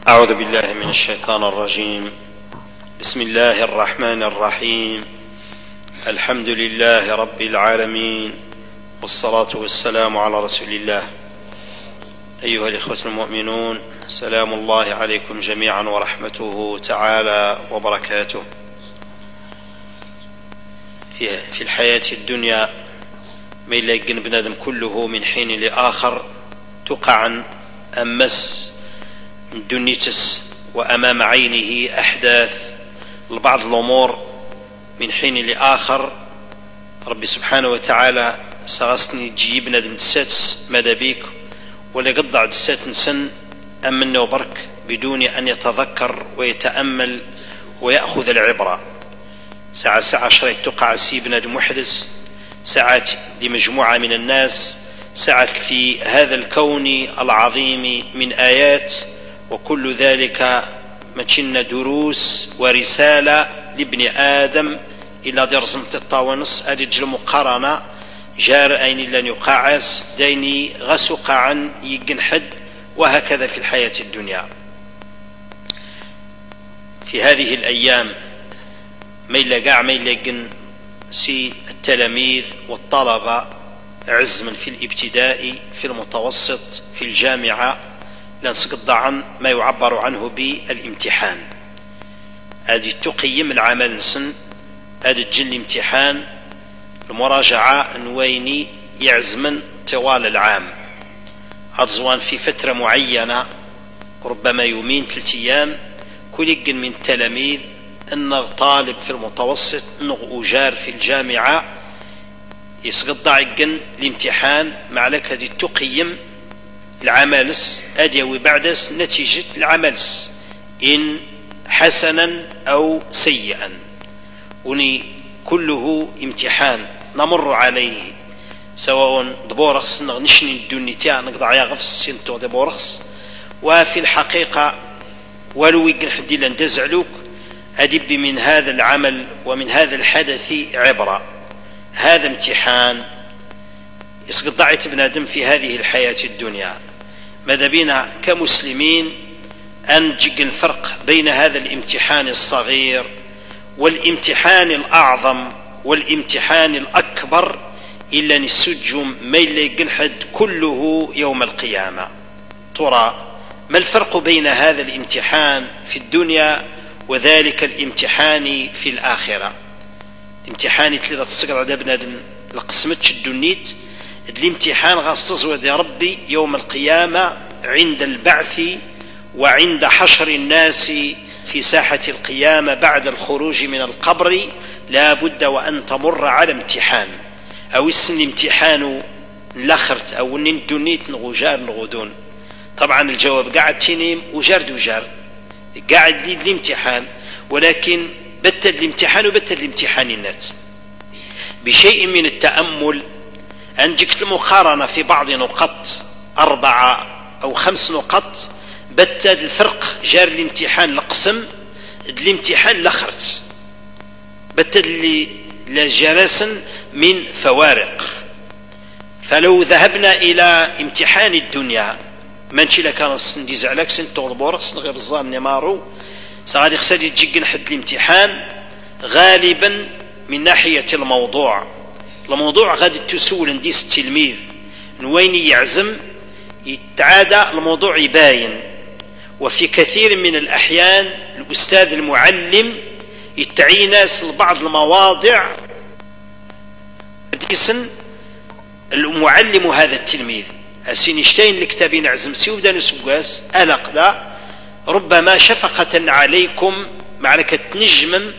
أعوذ بالله من الشيطان الرجيم. بسم الله الرحمن الرحيم. الحمد لله رب العالمين، والصلاة والسلام على رسول الله. أيها الإخوة المؤمنون، سلام الله عليكم جميعا ورحمته تعالى وبركاته. في الحياة الدنيا ما يلاقي بنادم كله من حين لآخر تقع أمس من دنيتس وأمام عينه أحداث لبعض الأمور من حين لآخر. ربي سبحانه وتعالى سغسني تجيب بنادم دساتس ماذا بيك ولا قطع دسات نسن أمن وبرك بدون أن يتذكر ويتأمل ويأخذ العبرة. ساعة شريت تقع سي بنادم محدث، ساعات لمجموعة من الناس، ساعات في هذا الكون العظيم من آيات، وكل ذلك متشن دروس ورسالة لابن آدم إلى درزمة الطاونس أدج المقارنة جار أين لن يقاعس ديني غسق عن يجن حد، وهكذا في الحياة الدنيا. في هذه الأيام ما يلقن سي التلاميذ والطلبة عزما في الابتدائي، في المتوسط، في الجامعة، لنسقط عن ما يعبر عنه بالامتحان. هذه تقيم العمل نسن، هذا الجن الامتحان المراجعة نويني يعزمن طوال العام، عرزوان في فترة معينة ربما يومين 3 أيام. كل من التلاميذ أن طالب في المتوسط أنه أجار في الجامعة يسقط ضعيقن الامتحان مع لك هذه تقيم العملس أديوي بعدس نتيجة العملس إن حسنا أو سيئا، وني كله امتحان نمر عليه، سواء دبورخس نشني الدنيا نقضع يغفص سنتو دبورخس. وفي الحقيقة ولو يقن حدي لندزعلوك أدب من هذا العمل ومن هذا الحدث عبرة. هذا امتحان يسقط ضعيت بنادم في هذه الحياة الدنيا. ماذا بينا كمسلمين أن نجد الفرق بين هذا الامتحان الصغير والامتحان الأعظم والامتحان الأكبر إلا نسجم ما يلقن حد كله يوم القيامة. ترى ما الفرق بين هذا الامتحان في الدنيا وذلك الامتحان في الآخرة؟ امتحان تلقى تسقط على بنادم لقسمتش الدنيت، الامتحان غاص تزود يا ربي يوم القيامة عند البعث وعند حشر الناس في ساحة القيامة بعد الخروج من القبر. لا بد وأن تمر على امتحان، أو اسم الامتحان لخرت أو الدنيت نغجار نغدون. طبعا الجواب قاعد تنيم وجار دوجار قاعد لي الامتحان، ولكن بتد الامتحان وبتد الامتحان الناس بشيء من التأمل. أنجكت المقارنة في بعض نقط 4 أو 5 نقط بتد الفرق جار الامتحان لقسم الامتحان لخرت بتد لجراسا من فوارق. فلو ذهبنا إلى امتحان الدنيا منشي لكان السنديز عليك سنتو البورس غير الظان نمارو سغادي خسادي تجيقن حد الامتحان غالبا من ناحية الموضوع غادي تسول نديس التلميذ نوين يعزم يتعادى الموضوع يباين. وفي كثير من الأحيان الأستاذ المعلم يتعي ناس لبعض المواضع المعلم هذا التلميذ أسينشتين لكتابين عزم سيودا نسبقاس ألقدا ربما شفقة عليكم معركة نجم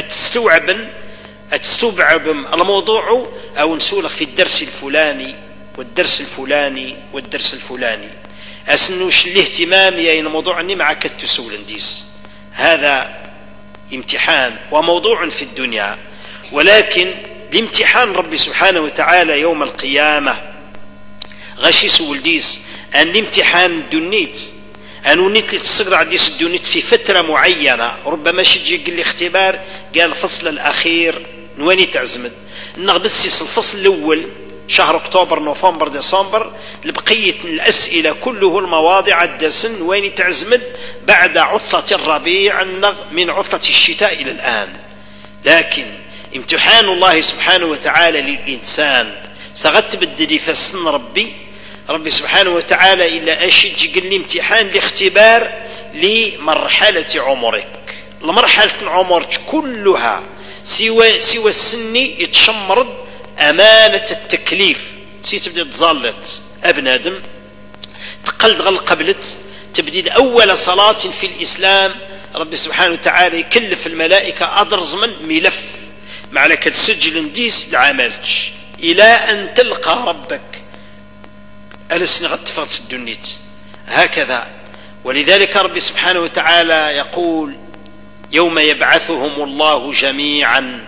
أتستوعب الموضوع أو نسولك في الدرس الفلاني والدرس الفلاني والدرس الفلاني أسنوش الاهتمام يا الموضوع أني معك التسول نديس. هذا امتحان وموضوع في الدنيا، ولكن الامتحان ربي سبحانه وتعالى يوم القيامة غشي سول ديس أن الامتحان الدنيت أنو نيت لتصقر عديس الدنيت في فترة معينة. ربما شجي قال لي اختبار قال الفصل الأخير نواني تعزمد نغبسيس الفصل الأول شهر أكتوبر نوفمبر ديسمبر لبقية الأسئلة كله المواضيع الدسن وين تعزمد بعد عطلة الربيع من عطلة الشتاء إلى الآن. لكن امتحان الله سبحانه وتعالى للإنسان سغت بدلي فسن ربي سبحانه وتعالى إلا أشج قل لي امتحان لاختبار لمرحلة عمرك. المرحلة عمرك كلها سوى السن يتشمرد أمانة التكليف تبدأ تظلت أبنادم تقلد قبلت تبديد أول صلاة في الإسلام ربي سبحانه وتعالى يكلف الملائكة أدرز من ملف مع لك تسجل نديس لعملك إلى أن تلقى ربك ألسن غتفرت الدنيت هكذا. ولذلك ربي سبحانه وتعالى يقول يوم يبعثهم الله جميعا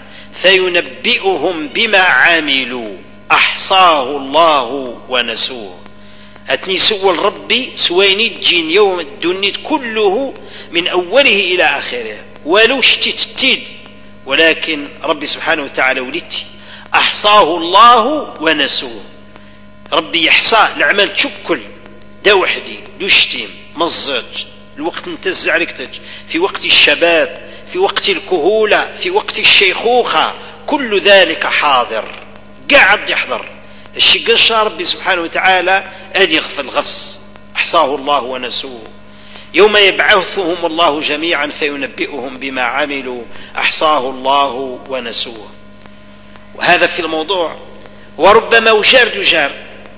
فينبئهم بما عملوا أحصاه الله ونسوه. أتني سول ربي سويني تجين يوم الدنيت كله من أوله إلى آخره ولو شتيت ولكن ربي سبحانه وتعالى ولدتي أحصاه الله ونسوه. ربي يحصى الأعمال تشكل دا وحدي دوشتيم مزج الوقت انتز عليك في وقت الشباب في وقت الكهولة في وقت الشيخوخة كل ذلك حاضر قاعد يحضر الشيء قرش ربي سبحانه وتعالى أن يغفل غفص أحصاه الله ونسوه. يوم يبعثهم الله جميعا فينبئهم بما عملوا أحصاه الله ونسوه. وهذا في الموضوع. وربما وجار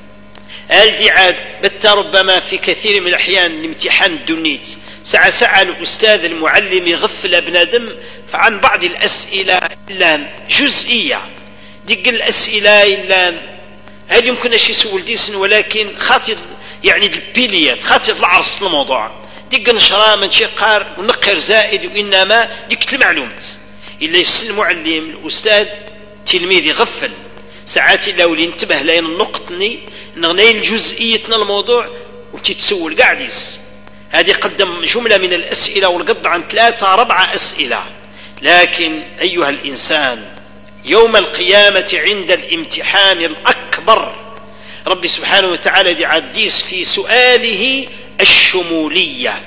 الدي عاد بت ربما في كثير من الأحيان الامتحان الدنيت ساعة الأستاذ المعلم يغفل ابنادم فعن بعض الأسئلة إلا جزئية ديك الأسئلة إلا هل يمكن أن يسول ديسن ولكن خاطر يعني البيليات خاطر العرص الموضوع ديك نشرة من شي قار ونقر زائد وإنما ديك المعلومات إلا يسن المعلم الأستاذ تلميذ يغفل ساعات إلا ولي انتبه لين النقطني نغنين جزئيتنا الموضوع وتتسول قاعديس. هذه قدم جملة من الأسئلة والقض عن 3-4 أسئلة. لكن أيها الإنسان يوم القيامة عند الامتحان الأكبر ربي سبحانه وتعالى يعديس في سؤاله الشمولية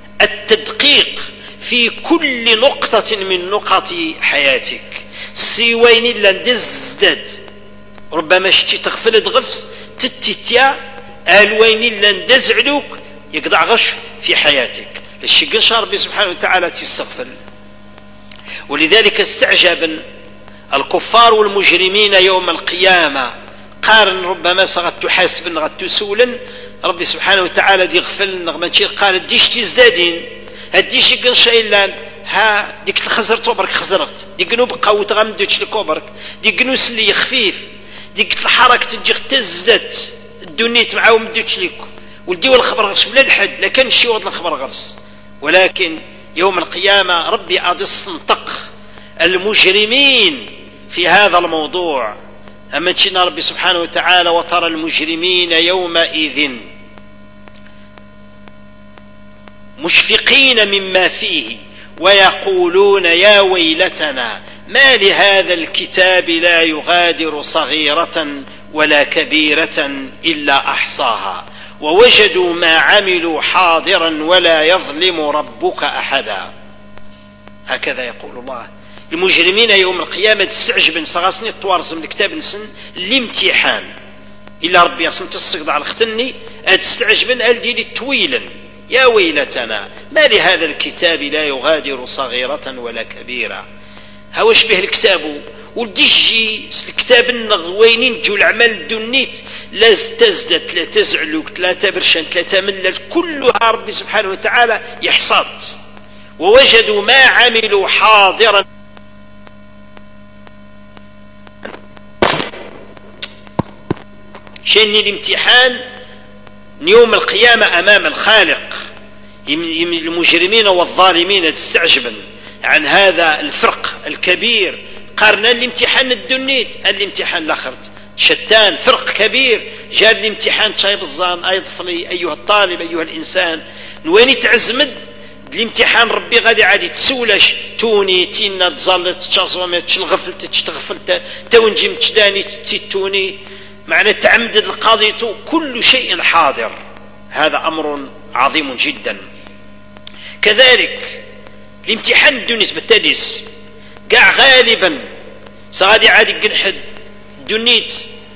التدقيق في كل نقطة من نقط حياتك سوين لندزدد ربما شتي تغفل غفص تتتيا الوين لندزعلوك يقضع غش في حياتك للشيء ربي سبحانه وتعالى تستغفر. ولذلك استعجب الكفار والمجرمين يوم القيامة قارن ربما سغت تحاسب غد تسولا ربي سبحانه وتعالى دي غفل نغمتي قال ديش تزدادين هديش يقنشا إلا ها ديك الخزر توبرك خزرت ديك نو بقى وتغمدوش لكوبرك ديك نو سلي خفيف ديك الحركة تجي تزدت الدنيت معاو مدوش ليك ولدي والخبر غفص ولا الحد لكن الشي وضل الخبر غفص. ولكن يوم القيامة ربي أدس نطق المجرمين في هذا الموضوع. أما تشينا ربي سبحانه وتعالى وترى المجرمين يومئذ مشفقين مما فيه ويقولون يا ويلتنا ما لهذا الكتاب لا يغادر صغيرة ولا كبيرة إلا أحصاها ووجدوا ما عملوا حاضرا ولا يظلم ربك أحدا. هكذا يقول الله. المجرمين يوم القيامة تستعجب صغاسني التوارز من الكتاب نسن الامتحان إلا ربي يصن تصقض على الختني تستعجبن الدي طويلا يا ويلتنا ما لهذا الكتاب لا يغادر صغيرة ولا كبيرة. هواش به الكتاب وديجي الكتاب النغوينين جو العمل الدنيت لا تزدت لا تزعلوك لا تبرشن لا تملل كلها ربي سبحانه وتعالى يحصاد. ووجدوا ما عملوا حاضرا شن الامتحان يوم القيامة أمام الخالق. المجرمين والظالمين تستعجبا عن هذا الفرق الكبير قارنا الامتحان الدنيت الامتحان الآخر شتان فرق كبير. جاء الامتحان شايب الظان أي طفلي أيها الطالب أيها الإنسان وين تعزمد الامتحان ربي غادي عادي تسولش توني تينا تزلت تشازومت تغفلت تغفلت تونجي متداني تتوني معنى تعمد القاضي كل شيء حاضر. هذا أمر عظيم جدا. كذلك الامتحان الدنيس بالتدريس قاع غالبا سغادي عادي قنحد دنيت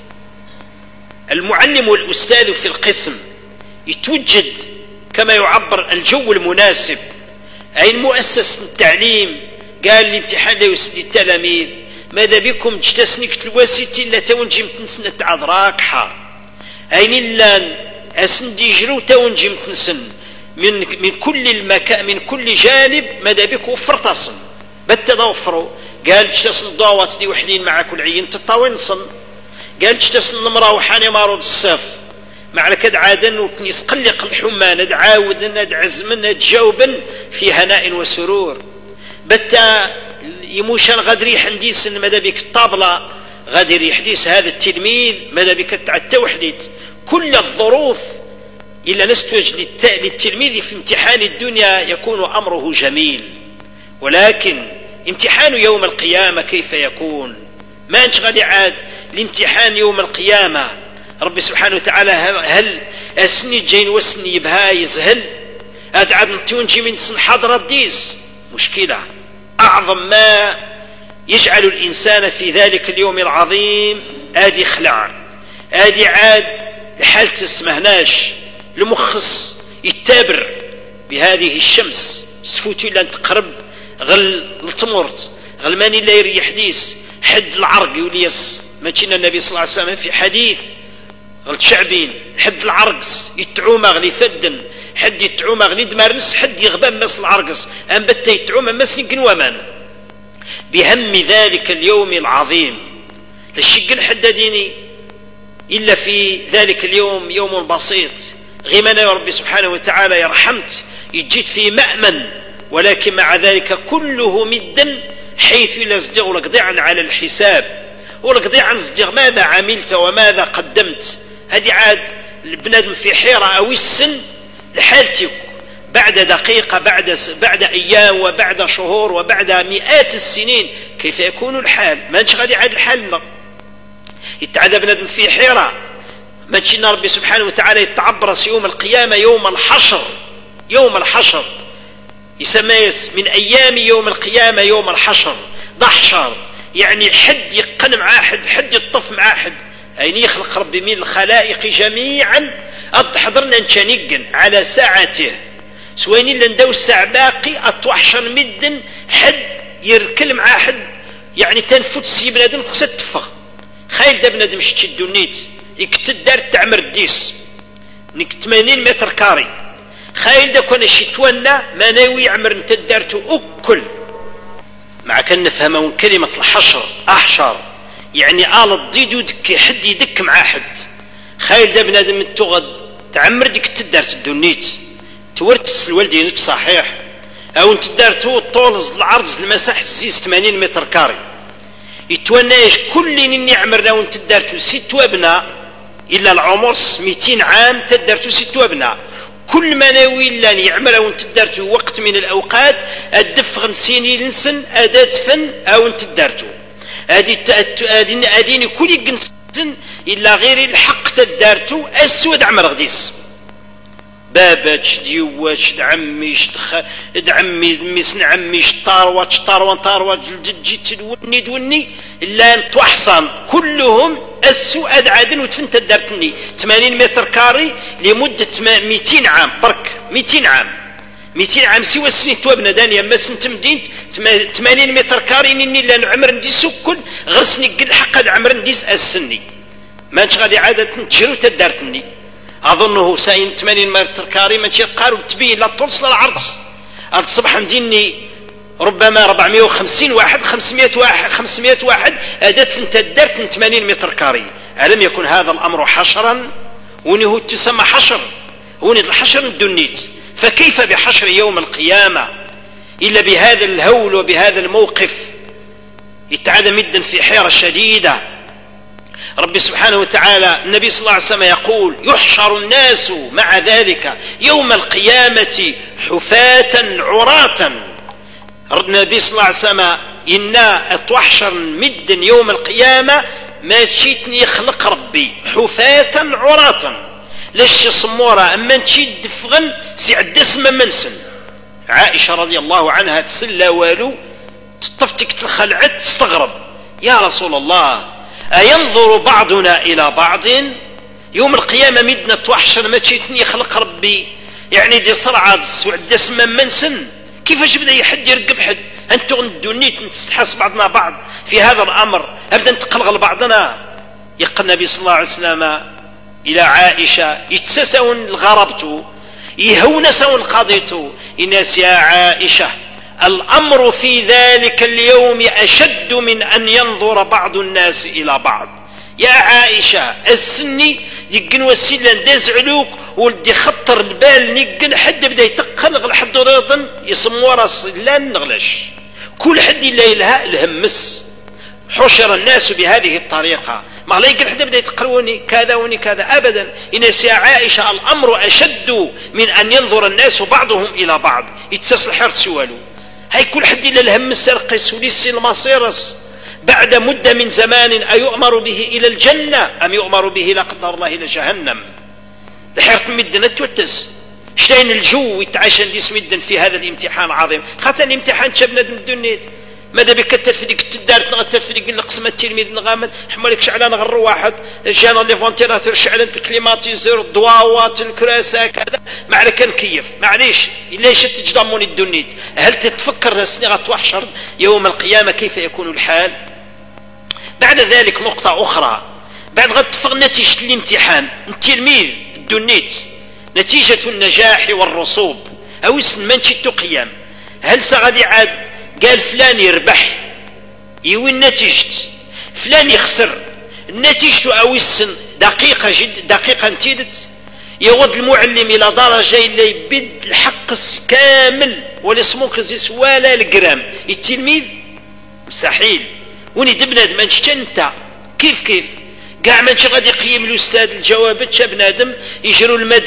المعلم والأستاذ في القسم يتوجد كما يعبر الجو المناسب، أي المؤسس التعليم قال الامتحان لا يسدي التلاميذ ماذا بكم تجتسنك تلواسيتي لا تونجي متنسنة عذراك حار أين إلا أسندي جرو تونجي متنسن من كل المكان من كل جانب ماذا بك وفرتصن بتضوفروا قال تجتسن الضوات دي وحدين مع كل عين تطاونصن قال تجتسن المرأة وحاني مارود الصف مع كد عادن ويسقلق الحمان عاود عزمن تجاوبن في هناء وسرور بتا يموشان غادي ريح نديس ماذا بك الطابلة غادي ريح ديس هذا التلميذ ماذا بك التوحديت كل الظروف إلا نستوجد للتلميذ في امتحان الدنيا يكون أمره جميل، ولكن امتحان يوم القيامة كيف يكون؟ ما انشغل عاد الامتحان يوم القيامة ربي سبحانه وتعالى هل أسني جين وسني بهاي يزهل أدعى نتونجي من سن حضرة ديس مشكلة. أعظم ما يجعل الإنسان في ذلك اليوم العظيم آدي خلع آدي عاد لحالة تسمهناش لمخص يتابر بهذه الشمس سفوتي لان تقرب غل التمرت غل ماني لا يريح ديس حد العرق يوليس ما كنا النبي صلى الله عليه وسلم في حديث غل شعبين حد العرقس يتعوم غلي فدن حد يتعوم غلي دمارنس حد يغبان مس العرقس أم بتا يتعوم مس نقنوامان بهم ذلك اليوم العظيم للشق الحداديني إلا في ذلك اليوم يوم بسيط غيمنا يا ربي سبحانه وتعالى يرحمت يجيت في مأمن، ولكن مع ذلك كله مدا حيث لا صدق لقضيعا على الحساب ولقضيعا صدق ماذا عملت وماذا قدمت. هذه عاد البنادم في حيرة أو السن لحالتك بعد دقيقة بعد أيام وبعد شهور وبعد مئات السنين كيف يكون الحال؟ ما نشغل عاد الحال يتعذب بنادم في حيرة. ما تشينا ربي سبحانه وتعالى يتعبرس يوم القيامة يوم الحشر. يوم الحشر يسمى من أيام يوم القيامة يوم الحشر ضحشر يعني حد يقن مع أحد حد يطف مع أحد أين يخلق ربي من الخلائق جميعا أضحضرنا نشانيقن على ساعته سوين إلا ندو الساعة باقي أتوحشر مدن حد يركل مع أحد يعني تنفت سي بنادم خصها تفخ خايل دا بنادم شتشد النيت يكتدار تعمر الديس نك 80 متر كاري خايل دا كون الشتوانا ما ناوي يعمر انت دارتو أكل مع كان نفهمون كلمة الحشر أحشر يعني آل الضيدو دك حد يدك مع حد خايل دا بنادم التغد تعمر ديك تدارت الدنيت تورتس الوالدينك صحيح او انت دارتو طولز العرض المساحة زيز 80 متر كاري يتوناش كل اني عمرنا وانت دارتو 6 وابنا إلا العمر 200 عام تدرتو 6 وابنا كل ما ناوي إلا يعمل وانت دارتو وقت من الأوقات الدف 50 لنسن أداة فن أو انت دارتو أديني كل جنسن إلا غير الحق تدارتو أسود عمر غديس باباتش ديواتش دعميش دعمي دميس نعميش طاروات جيت دوني إلا أن توحصن كلهم السؤال عادن وتفنت دارتني 80 متر كاري لمدة 200 عام برك 200 عام سوى السنين توابنا دانيا ما سنت مدينت 80 متر كاري إني لأن عمر نديس كل غرسني قل حق عمر نديس السني ما نشغل عادة تجرو تدارتني أظنه ساين 80 متر كاري ما تشير قارو تبين لا توصل العرض الصبح مديني ربما 450 واحد 500 واحد أدت انت درت 80 متر كاري. ألم يكن هذا الأمر حشرا ونه تسمى حشر ونه الحشر الدنيت فكيف بحشر يوم القيامة إلا بهذا الهول وبهذا الموقف يتعاد مدا في حيرة شديدة. ربي سبحانه وتعالى النبي صلى الله عليه وسلم يقول يحشر الناس مع ذلك يوم القيامة حفاة عراة. النبي صلى الله عليه وسلم إنا تحشر مدا يوم القيامة ما تشيتني يخلق ربي حفاة عراة لاش صمورة اما تشيد دفغن سيعد اسم منسن. عائشة رضي الله عنها تسلى والو تطفتك تخلعت تستغرب يا رسول الله أينظر بعضنا إلى بعض يوم القيامة مدنا توحشر ما تشيتني يخلق ربي يعني دي صرعة سعد اسم منسن كيفاش بدا يحد يرقب حد انتو الدنيت نتستحس بعضنا بعض في هذا الأمر أبدا نتقلغ لبعضنا. يقول النبي صلى الله عليه وسلم إلى عائشة يتسسون الغربت يهونسون قضيت إناس يا عائشة الأمر في ذلك اليوم أشد من أن ينظر بعض الناس إلى بعض. يا عائشة السني يقن وسيلا دازعلوك ولدي خطر البال نقن حد بدا يتقلغ لحد ريضا يسمو راس لا نغلش كل حد لا يلها الهمس. حشر الناس بهذه الطريقة ما لا يقل حتى بدا يتقروني كذا وني كذا أبدا. إنس يا عائشة الأمر أشد من أن ينظر الناس بعضهم إلى بعض يتسس الحرت سوالو هاي كل حد إلا الهم السرقس وليس المصيرس بعد مدة من زمان أيؤمر به إلى الجنة أم يؤمر به لا قدر الله إلى جهنم. الحرت مدنا توتس شتين الجو يتعشن ديس مدن في هذا الامتحان العظيم خاطر الامتحان شبنا الدنيا ماذا بك التلفريق تدارت نغ التلفريق نقسم التلميذ نغامن حمالك شعلان غير واحد جانا لي فونتيراتور شعلان الكليماتيزور الضواوات الكراسة كذا معلك نكيف معليش ليش تجضموني الدنيا. هل تتفكر نسني غتوحشر يوم القيامة كيف يكون الحال؟ بعد ذلك نقطة أخرى بعد غتفق نتيجة الامتحان التلميذ الدنيت نتيجة النجاح والرسوب أو اسم من شتو قيام هل سغدي عاد قال فلان يربح يوي النتيجة فلان يخسر النتيجة أو السن دقيقة جد دقيقة انتيدت يغض المعلم إلى درجة اللي يبد الحق كامل ولا سموك زيس ولا الجرام التلميذ مستحيل وني دبناد ما انت كيف قاع ما نشي غادي يقيم الاستاذ الجوابات شاب بنادم يجروا الماد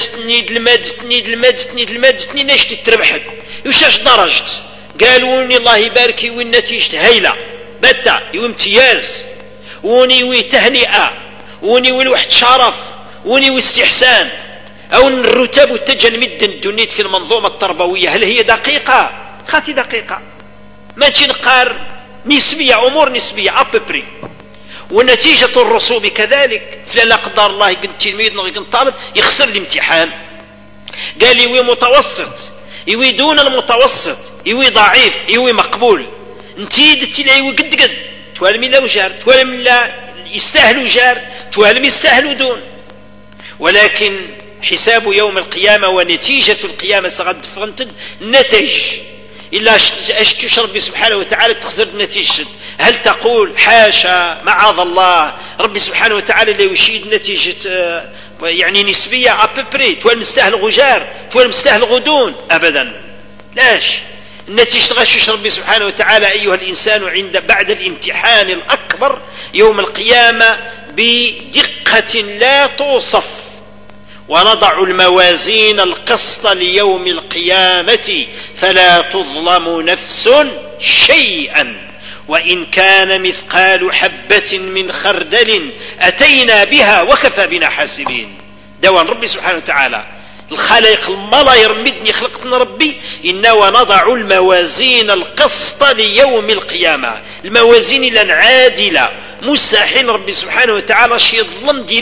تنيد ناش تتربحت وشاش درجت قالوني الله يبارك وي النتيجة هايلة بتا يوي امتياز وني وي تهنئة وني وي الواحد شرف وني وي استحسان او الرتب والتجن مدن الدنيت في المنظومة التربوية هل هي دقيقة؟ خاتي دقيقة ما تنقار نسبية امور نسبية اببري. ونتيجة الرسوب كذلك فلا قدر الله يكون تلميذ يكون طالب يخسر الامتحان قال يوي متوسط يوي دون المتوسط يوي ضعيف يوي مقبول انتيد تلا يوي قد توالم لا وجار توالم لا يستاهلوا جار توالم يستاهلوا دون. ولكن حساب يوم القيامة ونتيجة القيامة سغد فغنتد نتج إلا أشتش ربي سبحانه وتعالى تخسر النتيجة هل تقول حاشا معاذ الله ربي سبحانه وتعالى لا يشيد نتيجة يعني نسبية أببري توال مستاهل غجار توال مستاهل غدون أبدا لاش النتيجة غشش ربي سبحانه وتعالى أيها الإنسان عند بعد الامتحان الأكبر يوم القيامة بدقة لا توصف ونضع الموازين القسط ليوم القيامة فلا تظلم نفس شيئا وإن كان مثقال حبة من خردل أتينا بها وكفى بنا حاسبين. دوان ربي سبحانه وتعالى الخالق الملا يرمدني خلقتنا ربي إنا ونضع الموازين القسط ليوم القيامة الموازين لن عادلة مستحيل ربي سبحانه وتعالى شي يظلم دي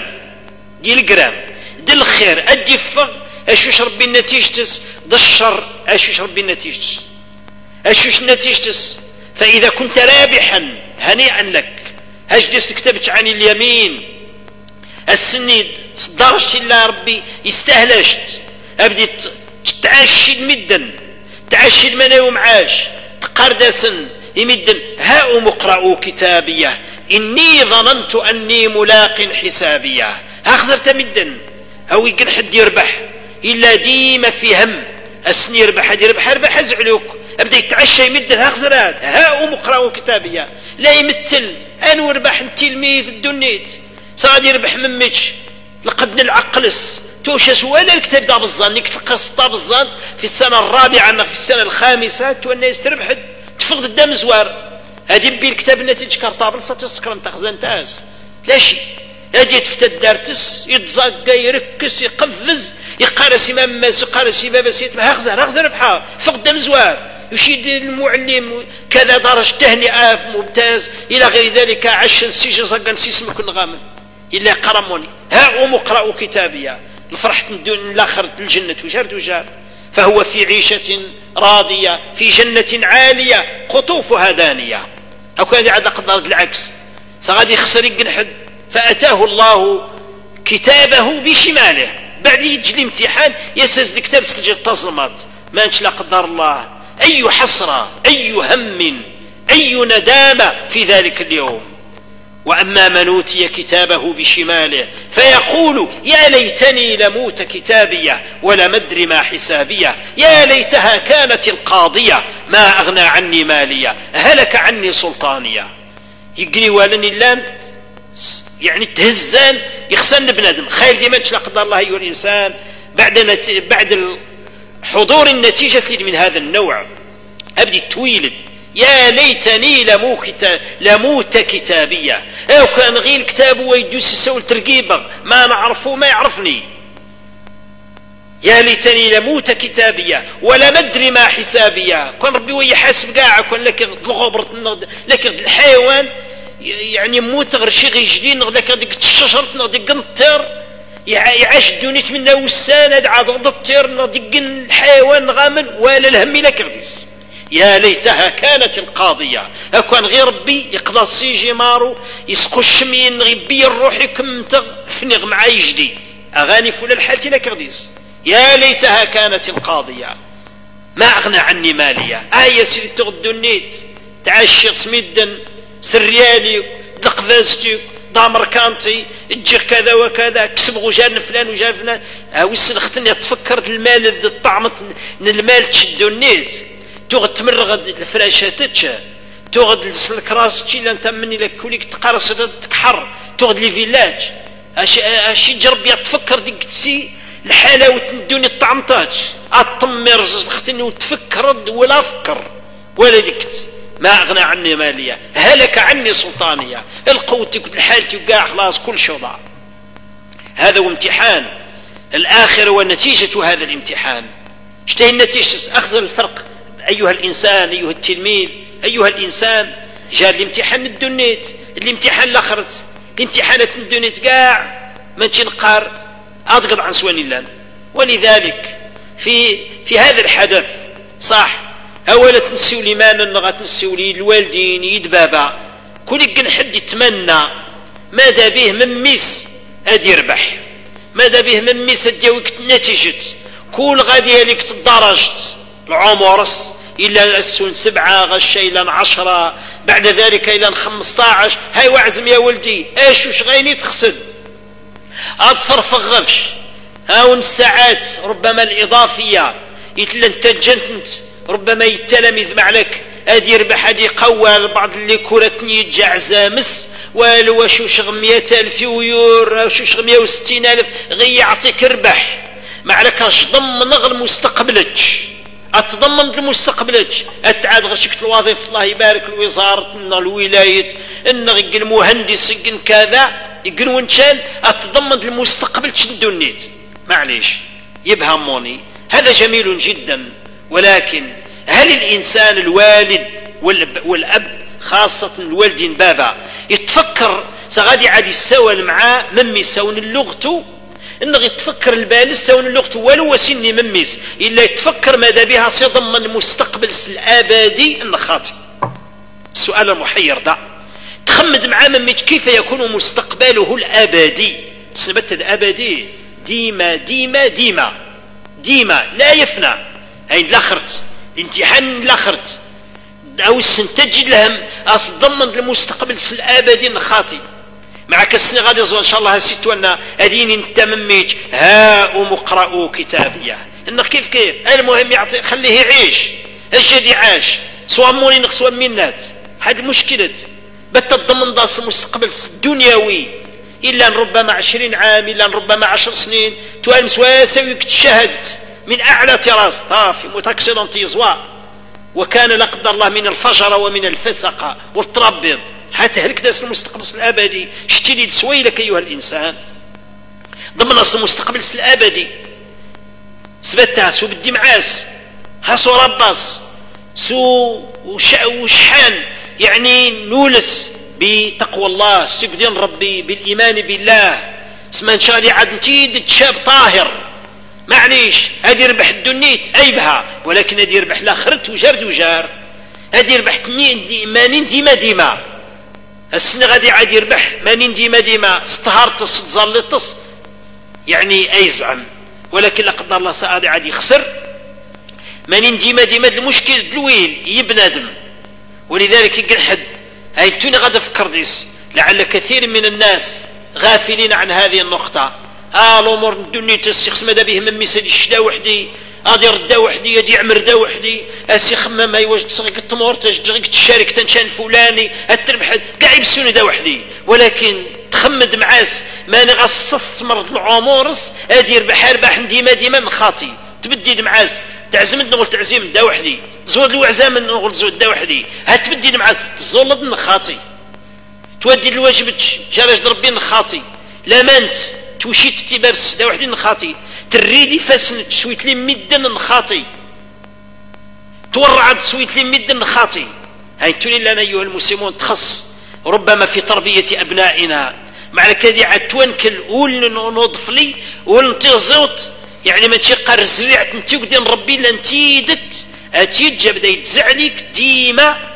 الجرام دي الخير أدي فغ أشوش ربي النتيجتس دي الشر أشوش ربي النتيجتس أشوش النتيجتس. فإذا كنت رابحا هنيئا لك هجلس كتبت عن اليمين السنيد صدرش إلا ربي يستهلشت أبدي تعاشي مدا تعاشي المنى ومعاش تقردسن يمدن هاؤم اقرأوا كتابيه إني ظننت أني ملاق حسابيه هاخذرت مدا هو يقل حد يربح إلا ديما في هم أسني يربح حد يربح أزعلوك أبدأ يتعشى يمدن هاخذرات هاؤم اقرأوا كتابيه لا يمثل أنا وربح التلميذ الدنيت صاد يربح ممتش لقد العقلس توشس ولا الكتاب دا بالظن نيك تلقى بالظن في السنة الرابعة في السنة الخامسة والناس تربح تفقد الدم زوار هذه بي الكتاب النتيجة كارطابل ستسكر انت خزان تاس لا شيء. هادي تفتى دارتس يتزاقى يركس يقفز يقارس امام ماس يقارس بابا سيت هغزر بحال فقدام زوار يشيد المعلم كذا درجة تهنئة ممتاز إلى غير ذلك. عش نسيج زقا نسيسمك نغامن إلا قرموني ها اقرأوا كتابيا الفرحة ندون الآخرة الجنة وجار فهو في عيشة راضية في جنة عالية قطوفها دانية. أو كان عاد قدر العكس سغادي يخسر يقنحد فأتاه الله كتابه بشماله بعد يجي الامتحان يسز الكتاب سجل التظلمات ما انش لا قدر الله. أي حسرة أي هم أي ندامة في ذلك اليوم. وأما من أوتي كتابه بشماله فيقول يا ليتني لموت كتابيه ولم أدر ما حسابيه يا ليتها كانت القاضية ما أغنى عني مالية هلك عني سلطانية. يقني والني اللام يعني تهزان يخسن بنادم خير ديما لا قدر الله أيها الإنسان بعد حضور النتيجة من هذا النوع أبدي تويلد يا ليتني لموت كتابية. أو كان غير كتابه ويدوس يسوي ترقيبه ما نعرفه ما يعرفني. يا ليتني لموت كتابية ولم أدري ما حسابية. كان ربي ويحاسب قاع كان لك الغبرة لك الحيوان يعني موت غير شي غير جديد لك ديك الشجرة ديك النطير يعاش دونيت منا وسان عاد الطير ديك الحيوان غامن ولا الهم لك غديس. يا ليتها كانت القاضية. كان غير ربي يقضى السيجي مارو يسقو الشمين غيبي الروح يكمتغ فنغ مع يجدي أغاني فول الحالة لك غديس. يا ليتها كانت القاضية ما أغنى عني مالية. يا سيدي تغدو النيت تعشق سميدا سريالي دقفازتك دامر كانتي تجي كذا وكذا كسب غجان فلان وجان فلان. ويسن اختني تفكر المال الطعم المال تشدو النيت تغد تمرغد الفراشاتك تغد الكراس تشي لانت مني لك كوليك تقرص تكحر تغد لي فيلاج اشي جرب تفكر ديك تسي الحلاوة الدنيا الطعمتاج اطمر اختني وتفكر ولا فكر ولا ديكت ما اغنى عني مالية هلك عني سلطانية القوتي كنت حالتي وقاع خلاص كل شوضع. هذا هو امتحان الآخرة ونتيجة هذا الامتحان. اشتهي النتيجة أخذ الفرق أيها الإنسان أيها التلميذ أيها الإنسان. جاء الامتحان الدنيت الامتحان الآخرت الامتحانات الدنيت قاع ما تنقار أضغط عن سوان الله. ولذلك في هذا الحدث صح أولا تنسيو لمانا نغا تنسيو لي الوالدين يدبابا كل يقن حد يتمنى ماذا به من ميس أدي يربح ماذا به من ميس أديوك نتيجة كل غادي لك تدرجت العمرس إلى السن 7 غشة إلى 10 بعد ذلك إلى 15 هاي وعزم يا ولدي ايش وش غيني تخسد أتصرف غفش هاون الساعات ربما الإضافية يتلن تجنت ربما يتلمذ معلك ادي يربح ادي قوى بعض اللي كورتني يجع زامس والو وشو شغ 100,000 يورو وشو شغ 160,000 غي يعطيك ربح معلك اش ضمن المستقبلك اتضمن المستقبلك اتعاد غشكت الوظيفة الله يبارك الوزارة الولاية ان المهندس يقن كذا يقن وانشان اتضمن المستقبل تشدونيت معليش يبهموني هذا جميل جدا. ولكن هل الإنسان الوالد والأب خاصة الوالدين بابا يتفكر سغادي عاد يساون معاه ممي ساون اللغته انه يتفكر البال ساون اللغته ولو سني مميس إلا يتفكر ماذا بها سيضمن المستقبل الآبادي انه خاطئ. السؤال المحير ده تخمد معاه ممي كيف يكون مستقبله الآبادي سنبت الآبادي ديما ديما ديما ديما لا يفنى أي الأخرت الامتحان الأخرت أو السنتج لهم أصدمن المستقبل الأبدي الخاطئ معك السنة غادي إن شاء الله هسيتو أن أدين انت مميج ها مقرأوا كتابية إنه كيف المهم يعطي خليه يعيش الجدي عاش سواء مونين سواء منات هذه مشكلة بتضمن داس المستقبل الدنيوي إلا ربما 20 عام إلا ربما 10 سنين توالمس ويسويك تشاهدت من أعلى تراس طافي متكسرا تيزواء وكان لا قدر الله من الفجر ومن الفسق والتربض هتهلك داس المستقبل الابدي. شتي لي سويلك ايها الانسان ضمن اصل المستقبل الابدي سبتها سو بدي معاس هاسو رباس سو وشحان يعني نولس بتقوى الله سجدين ربي بالإيمان بالله اسمه إن شاء الله عاد نتيد شاب طاهر معليش هادي يربح الدنيت أيبها ولكن هادي يربح الآخرت وجار وجار هادي يربح مانين ديما السنة غادي عاد يربح مانين ديما استهارتس تزلطس يعني أيزعم ولكن لا قدر الله سعادة عاد يخسر مانين ديما المشكل دلويل يبنادم. ولذلك يقول حد هاي توني غادي افكر ديس لعل كثير من الناس غافلين عن هذه النقطة. الامور الدنيا تسيخ ماذا به من مساج الشدا وحدي غادي ردا وحدي يدي عمر دا وحدي اسي خمام اي واش تصغيك التمور تشغيك تشارك تنشان فلاني التربح كاع يبسوني دا وحدي ولكن تخمد معاس ماني غصص مرض العمورس هادي يربح ديما نخاطي تبدي معاس تعزمت نقول تعزيم دا وحدي زود الوعزام نقول زود دا وحدي هتبدي معاس تزولد نخاطي تودي الواجب جارج ربي نخاطي لامنت توشيت تبابس دا وحدي نخاطي تريدي فاسن تسويت لي مدا نخاطي تورعد تسويت لي مدا نخاطي هاي تولي لنا ايها المسلمون تخص ربما في تربية ابنائنا مع كذي عاد توانكل ول نوضف لي ونتزوت يعني ما تشقر الزريعة انتي ودين ربي لانتيدت اتيجا بدا يتزعليك ديما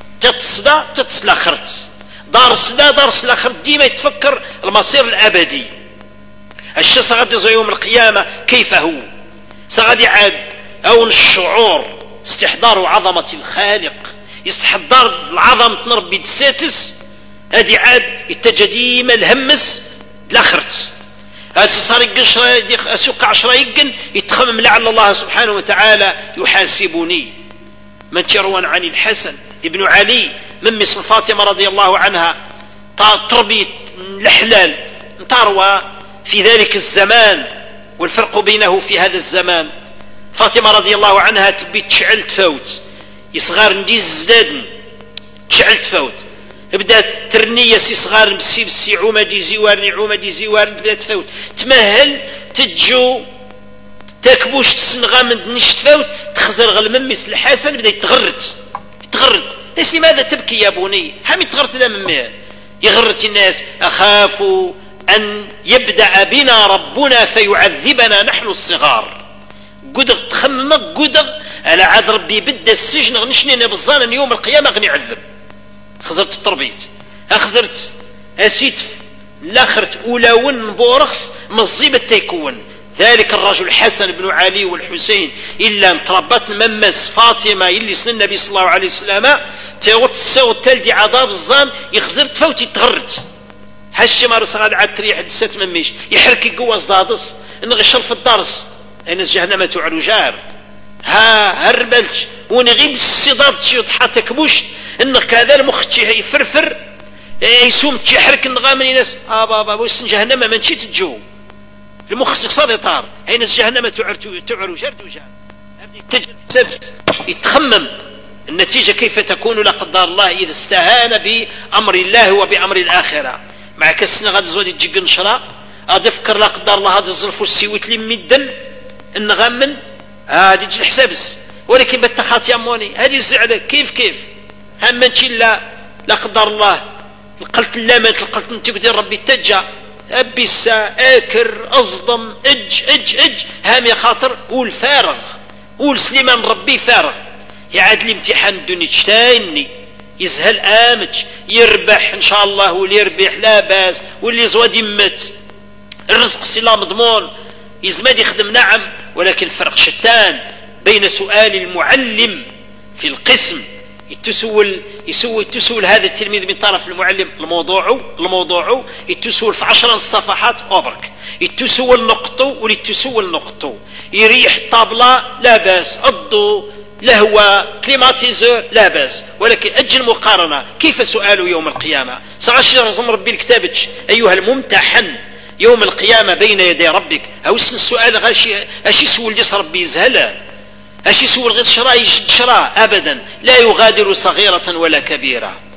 تتصل اخرت دار الاخرت ديما يتفكر المصير الابدي. الشيء سغادي يوم القيامة كيف هو سغادي عاد اون الشعور استحضار عظمة الخالق يستحضر العظمة ربي تساتس هادي عاد يتجا ديما الهمس الاخرت صار اسوق 10 يقن يتخمم لعل الله سبحانه وتعالى يحاسبني. من تروان عن الحسن ابن علي من مثل فاطمة رضي الله عنها تربية الحلال تروى في ذلك الزمان والفرق بينه في هذا الزمان. فاطمة رضي الله عنها تبي تشعل تفوت يصغار نديز زدادن تشعل تفوت بدات ترنية سي صغار بسي عومة دي زوار بدات تفوت تمهل تجو تاكبوش تسنغا من نش تفوت تخزر غل مثل الحسن بدا يتغرد ليش لماذا تبكي يا بني حامي تغرت لا ممي يغرت الناس اخاف ان يبدأ بنا ربنا فيعذبنا نحن الصغار قدر تخممك قدر على عاد ربي بدا السجن غنشني بالظان يوم القيامة غني يعذب خزرت التربيت اخزرت اسيت لاخرت اولاون بورخص مصيبة تيكون ذلك الرجل حسن بن علي والحسين الا تربت ممس فاطمة اللي سن النبي صلى الله عليه وسلم تاوت الساوت تالدي عذاب الظان يخزرت فوتي تغرت هالشي ما رسغاد عاد تريح دسات مميش يحرك قواز دادس نغشل في الدرس اين جهنم تعلو جار هربلج ونغيب الصداد تشيط حتى كبوش انك هذا المخ تشي فرفر يسوم تحرك النغامن ناس بابا وسن جهنم ما نشيت تجو المخ سقصاد يطار اين جهنم تعلو جار يتخمم النتيجة كيف تكون لا قدر الله اذا استهان بامر الله وبامر الاخرة مع كسنا غادي زودي تجي نشرا غادي فكر لا قدر الله هذا الظرف السيوت لي مدن النغامن هادي تجي الحسابس ولكن بتخاط يا موني هذه الزعلة كيف هم منشي لا قدر الله القلت اللامات القلت نتقدر ربي تجا ابسا اكر اصدم اج هام يا خاطر قول فارغ قول سليمان ربي فارغ يعاد لي امتحان الدنيا تشتايني يزهل امج يربح ان شاء الله واللي يربح لا باس واللي زواد يمت الرزق سلا مضمون يزمد يخدم نعم ولكن الفرق شتان بين سؤال المعلم في القسم يتسول هذا التلميذ من طرف المعلم الموضوع يتسول في 10 صفحات أبرك يتسول نقطه وليتسول نقطه يريح الطابلة لا باس الضوء لهو كليماتيزور لا باس ولكن أجل مقارنة كيف سؤاله يوم القيامة سغش رزم ربي الكتابتش أيها الممتحن يوم القيامة بين يدي ربك أوسن السؤال أشي سول جس ربي يزهله أشي سول غير شرا يجد شرا أبدا لا يغادر صغيرة ولا كبيرة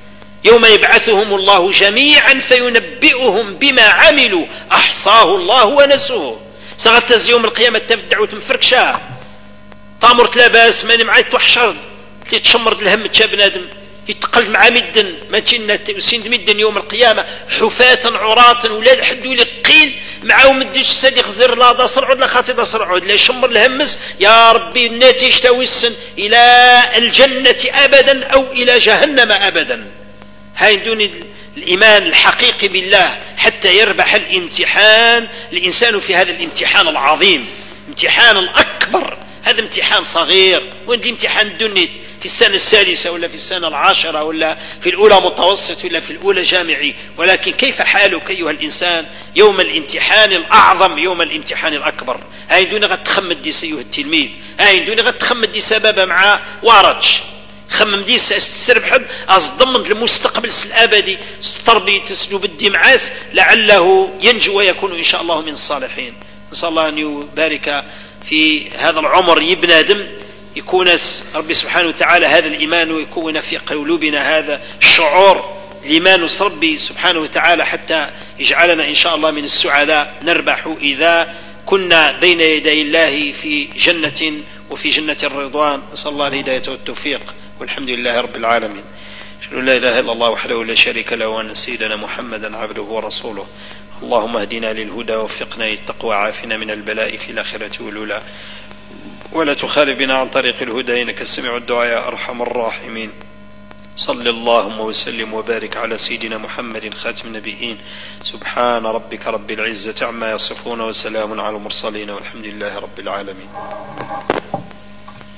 يوم يبعثهم الله جميعا فينبئهم بما عملوا أحصاه الله ونسوه. سغلتز يوم القيامة تبدع وتمفركشا طامر تلاباس ماني معاي توحشر تشمر الهم تشاب بنادم يتقلد مع مدن ما تشينا سند مدن يوم القيامة حفاة عراة ولاد حد ولي قيل معاهم مدش سادي خزر لا دا صرعود لا خاطي دا صرعود لا يشمر الهمس يا ربي الناتج توسن إلى الجنة أبدا أو إلى جهنم أبدا. هاي دون الإيمان الحقيقي بالله حتى يربح الامتحان الإنسان في هذا الامتحان العظيم امتحان الأكبر. هذا امتحان صغير وين امتحان الدنيا في السنة السادسة ولا في السنة العاشرة ولا في الأولى متوسط ولا في الأولى جامعي، ولكن كيف حالك أيها الإنسان يوم الامتحان الأعظم يوم الامتحان الأكبر. هاي دون غد تخمد دي سيوه التلميذ هاي دون غد تخمد دي سبابة مع وارتش خمم دي سستربحب أصدمن المستقبل الأبدي ستربي تسجب الدمعاس لعله ينجو ويكون إن شاء الله من الصالحين. نسأل الله أن يبارك في هذا العمر يبنى دم يكون ربي سبحانه وتعالى هذا الإيمان ويكون في قلوبنا هذا الشعور الإيمان ربي سبحانه وتعالى حتى يجعلنا إن شاء الله من السعداء نربح إذا كنا بين يدي الله في جنة وفي جنة الرضوان. نسأل الله الهداية والتوفيق والحمد لله رب العالمين. أشهد أن لا إله إلا الله وحده لا شريك له وأن سيدنا محمدا عبده ورسوله. اللهم اهدنا للهدى ووفقنا للتقوى عافنا من البلاء في الآخرة والأولى ولا تخالف بنا عن طريق الهدى إنك السميع الدعاء يا أرحم الراحمين. صل اللهم وسلم وبارك على سيدنا محمد خاتم النبيين. سبحان ربك رب العزة عما يصفون وسلام على المرسلين والحمد لله رب العالمين.